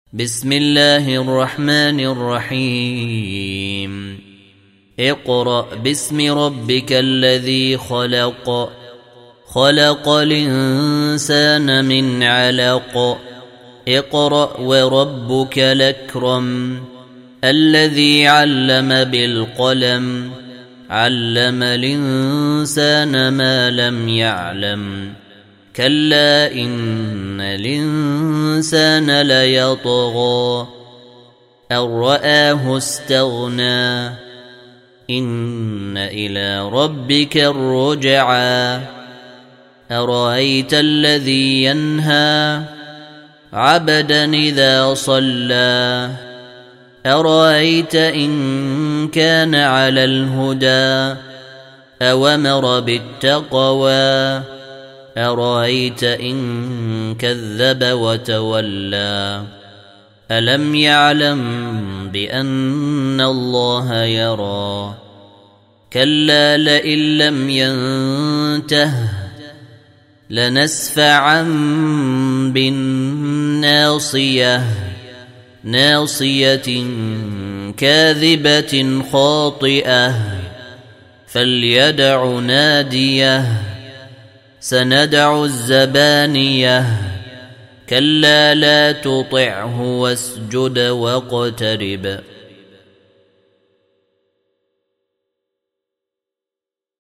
بسم الله الرحمن الرحيم اقرأ باسم ربك الذي خلق خلق الإنسان من علق اقرأ وربك الأكرم الذي علم بالقلم علم الإنسان ما لم يعلم كلا إن الإنسان ليطغى أن رآه استغنى إن إلى ربك الرجعى أرأيت الذي ينهى عبدا إذا صلى أرأيت إن كان على الهدى أوامر بالتقوى أرأيت إن كذب وتولى ألم يعلم بأن الله يرى كلا لئن لم ينته لنسفعا بالناصية ناصية كاذبة خاطئة فليدع ناديه سندع الزبانية كلا لا تطعه واسجد واقترب